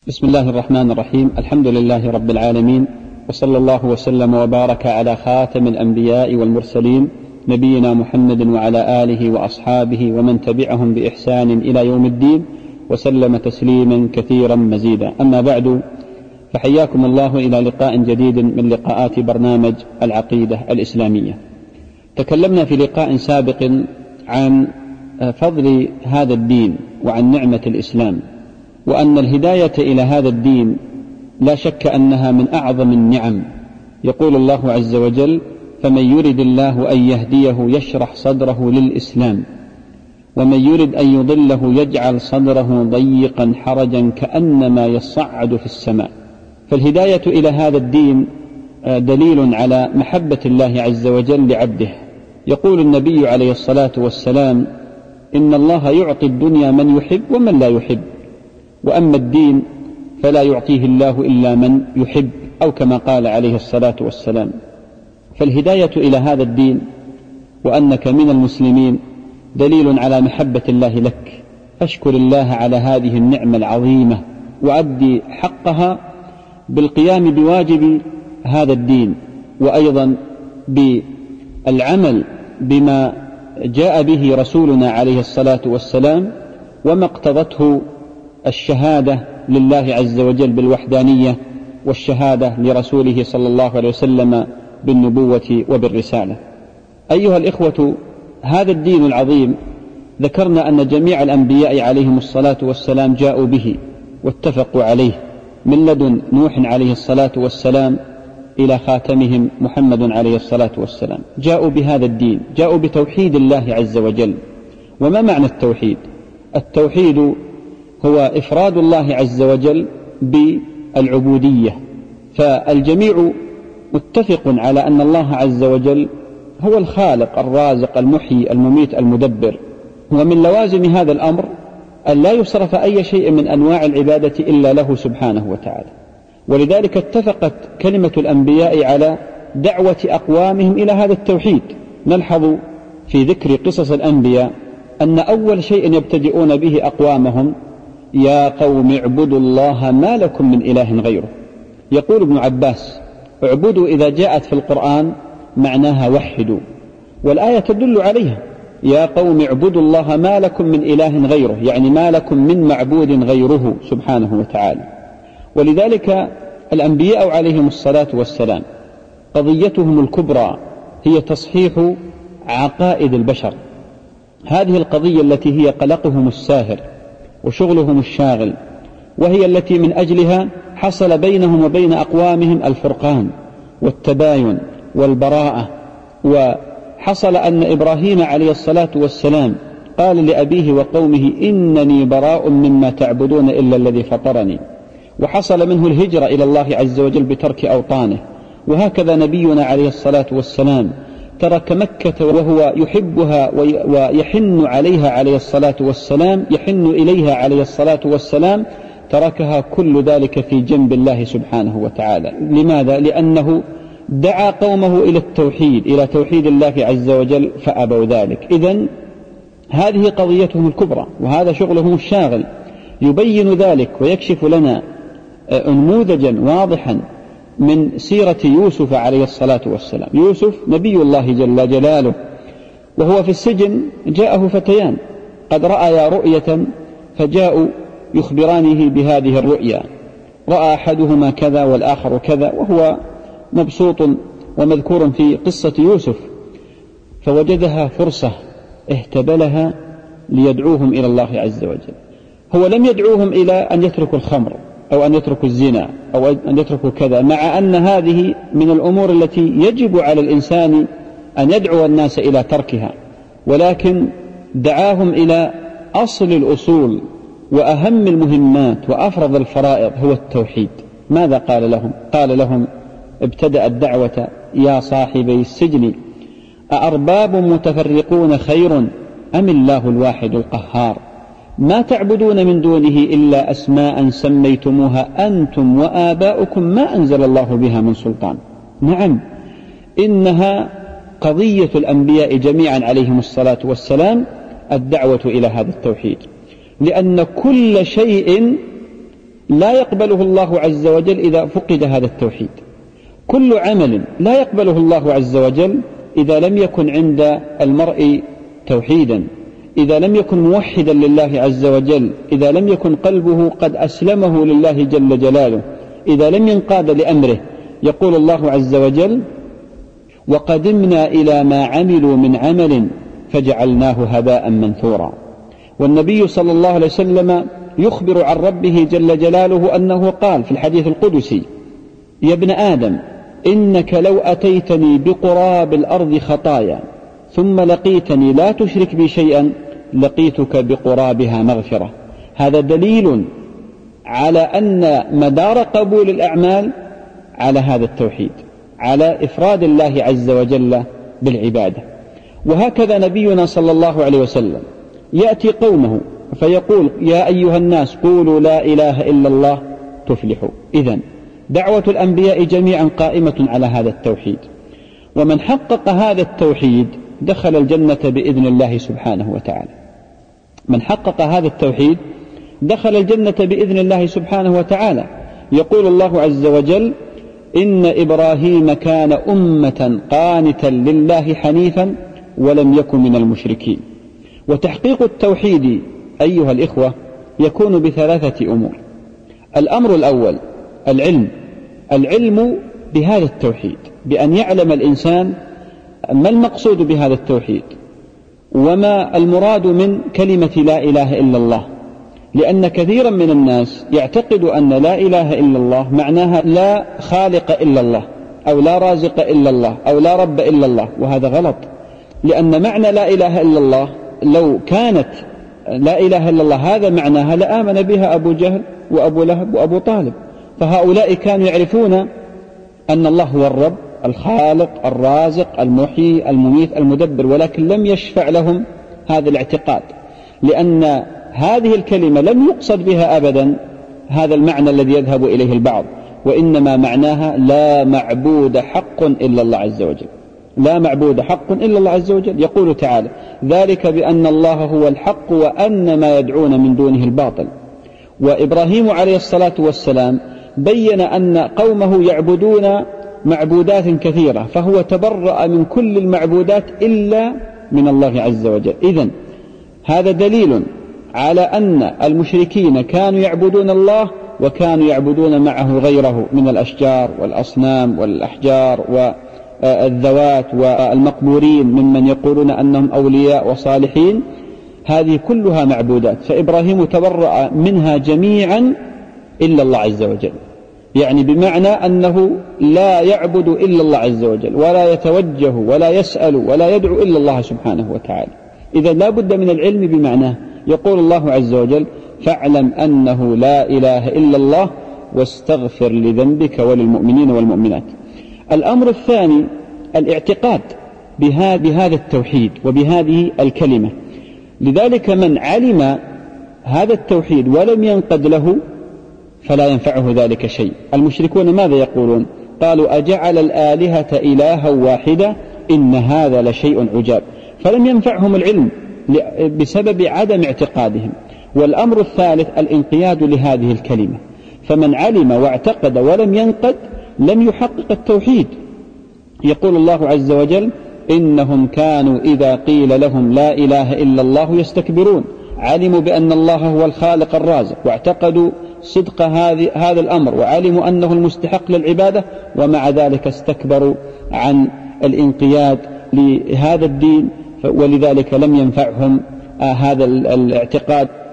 بسم الله الرحمن الرحيم. الحمد لله رب العالمين، وصلى الله وسلم وبارك على خاتم الأنبياء والمرسلين نبينا محمد وعلى آله وأصحابه ومن تبعهم بإحسان إلى يوم الدين، وسلم تسليما كثيرا مزيدا. أما بعد، فحياكم الله إلى لقاء جديد من لقاءات برنامج العقيدة الإسلامية. تكلمنا في لقاء سابق عن فضل هذا الدين وعن نعمة الإسلام، وأن الهداية إلى هذا الدين لا شك أنها من أعظم النعم. يقول الله عز وجل: فمن يرد الله أن يهديه يشرح صدره للإسلام، ومن يرد أن يضله يجعل صدره ضيقا حرجا كأنما يصعد في السماء. فالهداية إلى هذا الدين دليل على محبة الله عز وجل لعبده. يقول النبي عليه الصلاة والسلام: إن الله يعطي الدنيا من يحب ومن لا يحب، وأما الدين فلا يعطيه الله إلا من يحب، أو كما قال عليه الصلاة والسلام. فالهداية إلى هذا الدين وأنك من المسلمين دليل على محبة الله لك، فاشكر الله على هذه النعمة العظيمة، وأدي حقها بالقيام بواجب هذا الدين، وأيضا بالعمل بما جاء به رسولنا عليه الصلاة والسلام، وما اقتضته الشهادة لله عز وجل بالوحدانية، والشهادة لرسوله صلى الله عليه وسلم بالنبوة وبالرسالة. أيها الإخوة، هذا الدين العظيم ذكرنا أن جميع الأنبياء عليهم الصلاة والسلام جاءوا به واتفقوا عليه، من لدن نوح عليه الصلاة والسلام إلى خاتمهم محمد عليه الصلاة والسلام. جاءوا بهذا الدين، جاءوا بتوحيد الله عز وجل. وما معنى التوحيد؟ التوحيد هو إفراد الله عز وجل بالعبودية. فالجميع متفق على أن الله عز وجل هو الخالق الرازق المحيي المميت المدبر، ومن لوازم هذا الأمر أن لا يصرف أي شيء من أنواع العبادة إلا له سبحانه وتعالى. ولذلك اتفقت كلمة الأنبياء على دعوة أقوامهم إلى هذا التوحيد. نلحظ في ذكر قصص الأنبياء أن أول شيء يبتدئون به أقوامهم: يا قوم اعبدوا الله ما لكم من إله غيره. يقول ابن عباس: اعبدوا إذا جاءت في القرآن معناها وحدوا، والآية تدل عليها: يا قوم اعبدوا الله ما لكم من إله غيره، يعني ما لكم من معبود غيره سبحانه وتعالى. ولذلك الأنبياء عليهم الصلاة والسلام قضيتهم الكبرى هي تصحيح عقائد البشر. هذه القضية التي هي قلقهم الساهر وشغلهم الشاغل، وهي التي من أجلها حصل بينهم وبين أقوامهم الفرقان والتباين والبراءة. وحصل أن إبراهيم عليه الصلاة والسلام قال لأبيه وقومه: إنني براء مما تعبدون إلا الذي فطرني. وحصل منه الهجرة إلى الله عز وجل بترك أوطانه. وهكذا نبينا عليه الصلاة والسلام ترك مكة وهو يحبها ويحن عليها عليه الصلاة والسلام، يحن إليها عليه الصلاة والسلام، تركها كل ذلك في جنب الله سبحانه وتعالى. لماذا؟ لأنه دعا قومه إلى التوحيد، إلى توحيد الله عز وجل، فأبوا ذلك. إذن هذه قضيتهم الكبرى، وهذا شغلهم الشاغل. يبين ذلك ويكشف لنا نموذجا واضحا من سيرة يوسف عليه الصلاة والسلام. يوسف نبي الله جل جلاله، وهو في السجن جاءه فتيان قد رأيا رؤية، فجاءوا يخبرانه بهذه الرؤيا. رأى أحدهما كذا والآخر كذا، وهو مبسوط ومذكور في قصة يوسف. فوجدها فرصة اهتبلها ليدعوهم إلى الله عز وجل. هو لم يدعوهم إلى أن يتركوا الخمر أو أن يتركوا الزنا أو أن يتركوا كذا، مع أن هذه من الأمور التي يجب على الإنسان أن يدعو الناس إلى تركها، ولكن دعاهم إلى أصل الأصول وأهم المهمات وأفرض الفرائض، هو التوحيد. ماذا قال لهم؟ قال لهم: ابتدأ الدعوة: يا صاحبي السجن أأرباب متفرقون خير أم الله الواحد القهار؟ ما تعبدون من دونه إلا أسماء سميتموها أنتم وآباؤكم ما أنزل الله بها من سلطان. نعم، إنها قضية الأنبياء جميعا عليهم الصلاة والسلام، الدعوة إلى هذا التوحيد، لأن كل شيء لا يقبله الله عز وجل إذا فقد هذا التوحيد. كل عمل لا يقبله الله عز وجل إذا لم يكن عند المرء توحيدا، إذا لم يكن موحدا لله عز وجل، إذا لم يكن قلبه قد أسلمه لله جل جلاله، إذا لم ينقاد لأمره. يقول الله عز وجل: وقدمنا إلى ما عملوا من عمل فجعلناه هباء منثورا. والنبي صلى الله عليه وسلم يخبر عن ربه جل جلاله أنه قال في الحديث القدسي: يا ابن آدم إنك لو أتيتني بقراب الأرض خطايا ثم لقيتني لا تشرك بي شيئا لقيتك بقرابها مغفرة. هذا دليل على أن مدار قبول الأعمال على هذا التوحيد، على إفراد الله عز وجل بالعبادة. وهكذا نبينا صلى الله عليه وسلم يأتي قومه فيقول: يا أيها الناس قولوا لا إله إلا الله تفلحوا. إذن دعوة الأنبياء جميعا قائمة على هذا التوحيد، ومن حقق هذا التوحيد دخل الجنة بإذن الله سبحانه وتعالى. من حقق هذا التوحيد دخل الجنة بإذن الله سبحانه وتعالى. يقول الله عز وجل: إن إبراهيم كان أمة قانتا لله حنيفا ولم يكن من المشركين. وتحقيق التوحيد أيها الإخوة يكون بثلاثة أمور. الأمر الأول العلم بهذا التوحيد، بأن يعلم الإنسان ما المقصود بهذا التوحيد وما المراد من كلمة لا إله إلا الله. لأن كثيرا من الناس يعتقد أن لا إله إلا الله معناها لا خالق إلا الله، أو لا رازق إلا الله، أو لا رب إلا الله، وهذا غلط. لأن معنى لا إله إلا الله لو كانت لا إله إلا الله هذا معناها لآمن بها أبو جهل وأبو لهب وأبو طالب، فهؤلاء كانوا يعرفون أن الله هو الرب الخالق الرازق المحيي المميت المدبر، ولكن لم يشفع لهم هذا الاعتقاد، لأن هذه الكلمة لم يقصد بها أبدا هذا المعنى الذي يذهب إليه البعض، وإنما معناها لا معبود حق إلا الله عز وجل. لا معبود حق إلا الله عز وجل. يقول تعالى: ذلك بأن الله هو الحق وأن ما يدعون من دونه الباطل. وإبراهيم عليه الصلاة والسلام بين أن قومه يعبدون معبودات كثيرة، فهو تبرأ من كل المعبودات إلا من الله عز وجل. إذن هذا دليل على أن المشركين كانوا يعبدون الله وكانوا يعبدون معه غيره من الأشجار والأصنام والأحجار والذوات والمقبورين ممن يقولون أنهم أولياء وصالحين. هذه كلها معبودات، فإبراهيم تبرأ منها جميعا إلا الله عز وجل، يعني بمعنى أنه لا يعبد إلا الله عز وجل، ولا يتوجه ولا يسأل ولا يدعو إلا الله سبحانه وتعالى. إذا لا بد من العلم بمعناه. يقول الله عز وجل: فاعلم أنه لا إله إلا الله واستغفر لذنبك وللمؤمنين والمؤمنات. الأمر الثاني الاعتقاد بهذا التوحيد وبهذه الكلمة. لذلك من علم هذا التوحيد ولم ينقد له فلا ينفعه ذلك شيء. المشركون ماذا يقولون؟ قالوا: أجعل الآلهة إلها واحدة إن هذا لشيء عجاب. فلم ينفعهم العلم بسبب عدم اعتقادهم. والأمر الثالث الانقياد لهذه الكلمة. فمن علم واعتقد ولم ينقد لم يحقق التوحيد. يقول الله عز وجل: إنهم كانوا إذا قيل لهم لا إله إلا الله يستكبرون. علموا بأن الله هو الخالق الرازق، واعتقدوا صدق هذا الأمر، وعلموا أنه المستحق للعبادة، ومع ذلك استكبروا عن الانقياد لهذا الدين، ولذلك لم ينفعهم هذا الاعتقاد